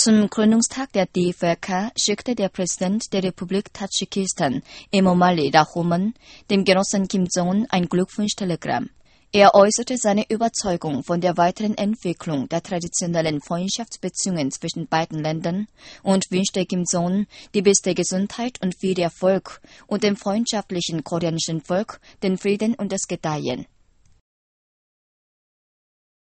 Zum Gründungstag der DPRK schickte der Präsident der Republik Tadschikistan, Emomali Rahoman, dem Genossen Kim Jong-un ein Glückwunschtelegramm. Er äußerte seine Überzeugung von der weiteren Entwicklung der traditionellen Freundschaftsbeziehungen zwischen beiden Ländern und wünschte Kim Jong-un die beste Gesundheit und viel Erfolg und dem freundschaftlichen koreanischen Volk den Frieden und das Gedeihen.